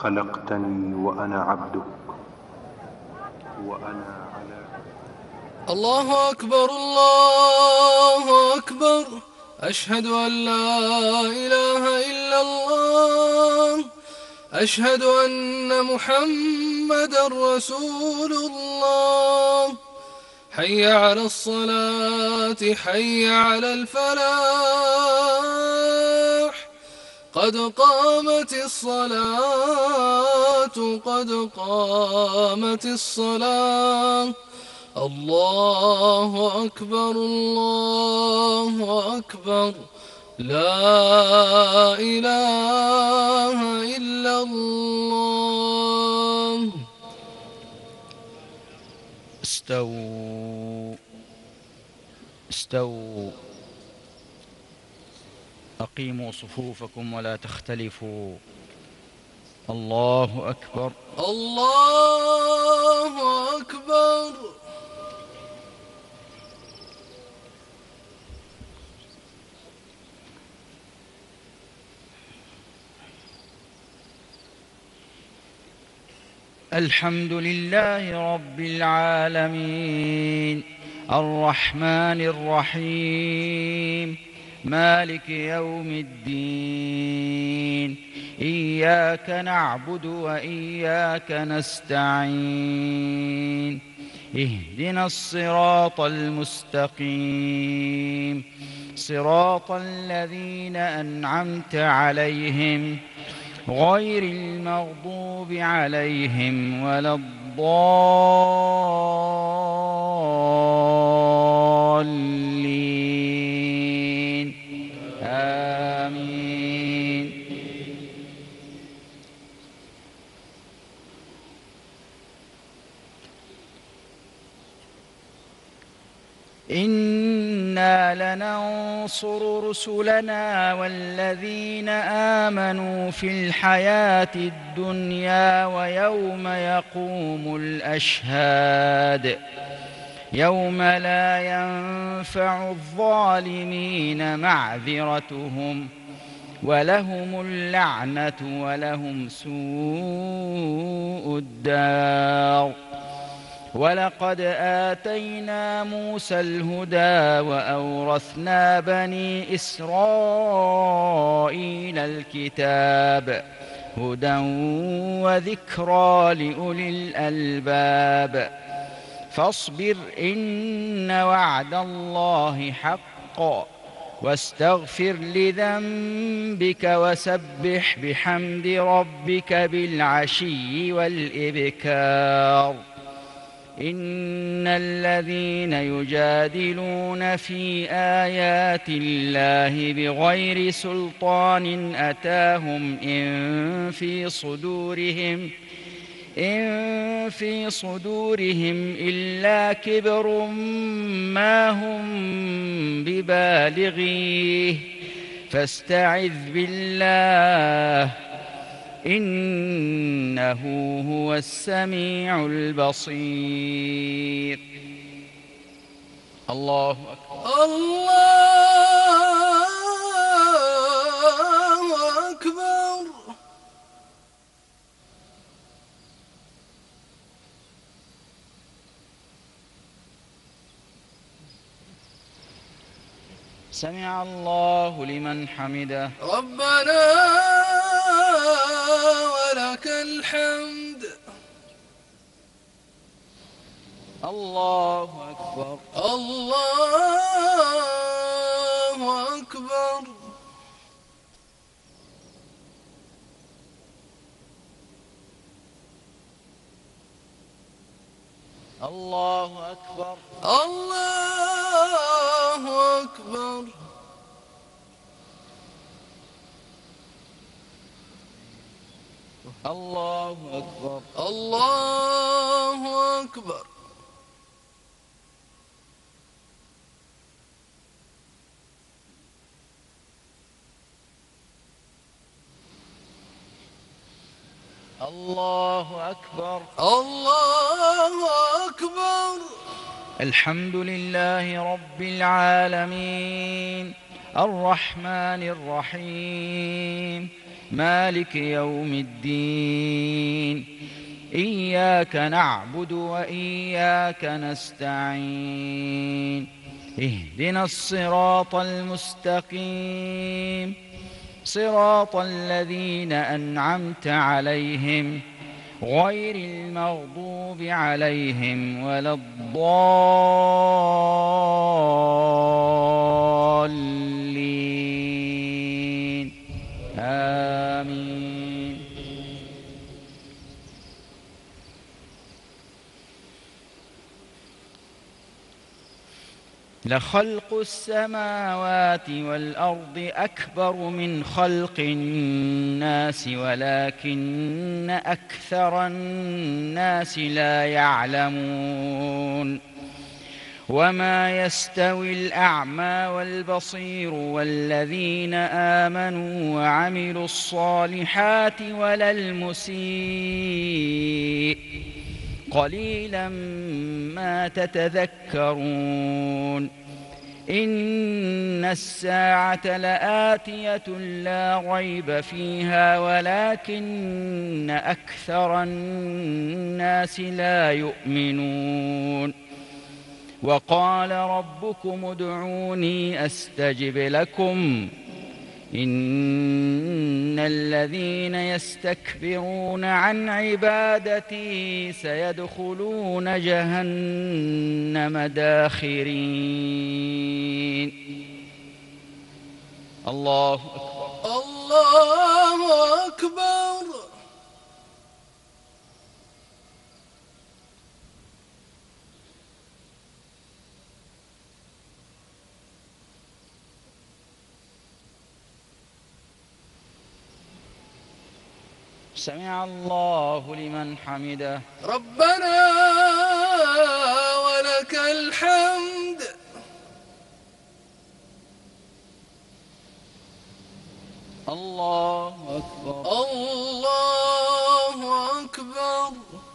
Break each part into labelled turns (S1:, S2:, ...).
S1: خلقتني وأنا عبدك وأنا على.
S2: الله أكبر الله أكبر، أشهد أن لا إله إلا الله، أشهد أن محمدا رسول الله. حي على الصلاة، حي على الفلاح، قد قامت الصلاة، قد قامت الصلاة. الله أكبر الله أكبر، لا إله إلا الله.
S3: استووا استووا، أقيموا صفوفكم ولا تختلفوا. الله أكبر
S2: الله أكبر.
S3: الحمد لله رب العالمين، الرحمن الرحيم، مالك يوم الدين. إياك نعبد وإياك نستعين، اهدنا الصراط المستقيم، صراط الذين أنعمت عليهم غير المغضوب عليهم ولا الضالين، آمين. إنا لننصر رسلنا والذين آمنوا في الحياة الدنيا ويوم يقوم الأشهاد، يوم لا ينفع الظالمين معذرتهم ولهم اللعنة ولهم سوء الدار. ولقد آتينا موسى الهدى وأورثنا بني إسرائيل الكتاب، هدى وذكرى لأولي الألباب. فاصبر إن وعد الله حق، واستغفر لذنبك وسبح بحمد ربك بالعشي والإبكار. إن الذين يجادلون في آيات الله بغير سلطان أتاهم إن في صدورهم إلا كبر ما هم ببالغيه، فاستعذ بالله إنه هو السميع البصير. الله أكبر
S2: الله أكبر.
S3: سمع الله لمن حمده.
S2: ربنا ولك الحمد.
S3: الله أكبر
S2: الله أكبر.
S3: الله أكبر
S2: الله أكبر.
S3: الله أكبر
S2: الله أكبر.
S3: الله أكبر
S2: الله أكبر.
S3: الحمد لله رب العالمين، الرحمن الرحيم، مالك يوم الدين إياك نعبد وإياك نستعين اهدنا الصراط المستقيم صراط الذين أنعمت عليهم غير المغضوب عليهم ولا الضالين آمين. لخلق السماوات والأرض أكبر من خلق الناس ولكن أكثر الناس لا يعلمون وما يستوي الأعمى والبصير والذين آمنوا وعملوا الصالحات ولا المسيء قليلا ما تتذكرون إن الساعة لآتية لا ريب فيها ولكن أكثر الناس لا يؤمنون وقال ربكم ادعوني أستجب لكم إن الذين يستكبرون عن عبادتي سيدخلون جهنم داخرين. الله أكبر.
S2: الله أكبر.
S3: سمع الله لمن حمده.
S2: ربنا ولك الحمد.
S3: الله أكبر.
S2: الله أكبر.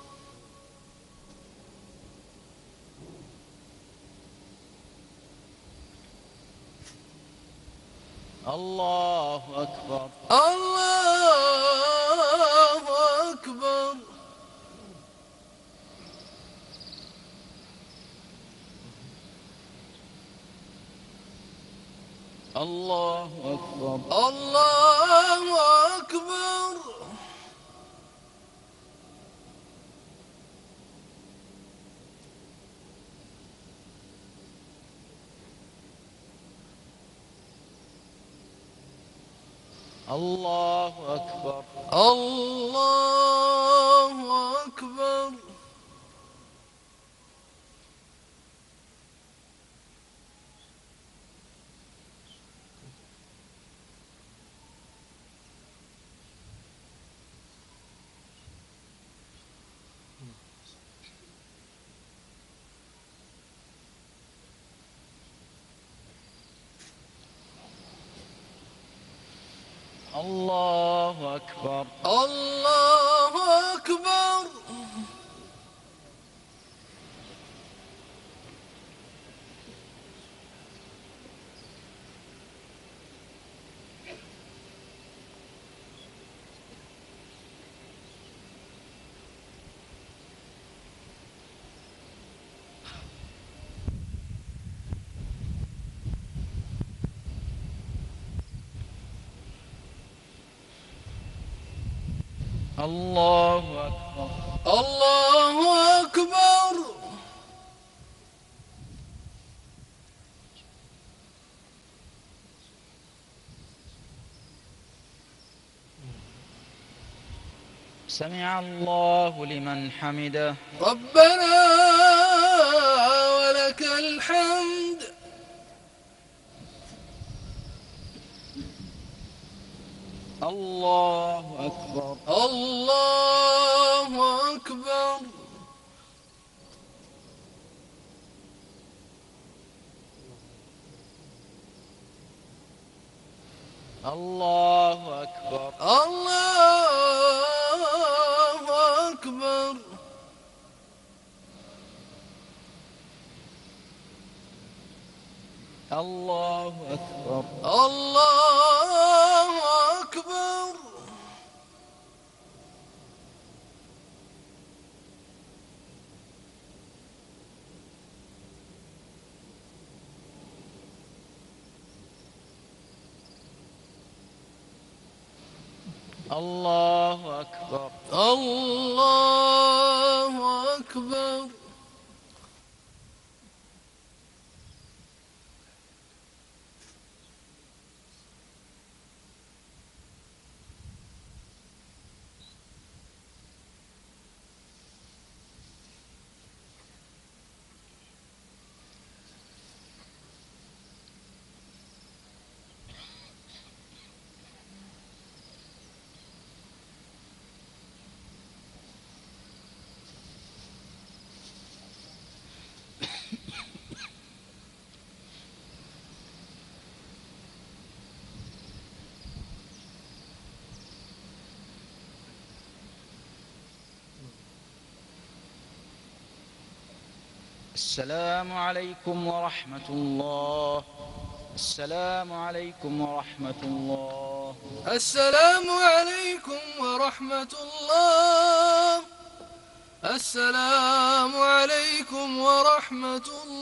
S3: الله أكبر.
S2: الله أكبر.
S3: الله أكبر.
S2: الله أكبر.
S3: الله أكبر.
S2: الله أكبر.
S3: الله أكبر.
S2: الله أكبر.
S3: الله أكبر.
S2: الله أكبر.
S3: سمع الله لمن حمده.
S2: ربنا ولك الحمد.
S3: الله أكبر.
S2: الله أكبر.
S3: الله أكبر.
S2: الله أكبر.
S3: الله أكبر.
S2: الله أكبر.
S3: الله أكبر.
S2: الله أكبر.
S3: السلام عليكم ورحمة الله. السلام عليكم ورحمة الله.
S2: السلام عليكم ورحمة الله. السلام عليكم ورحمة الله.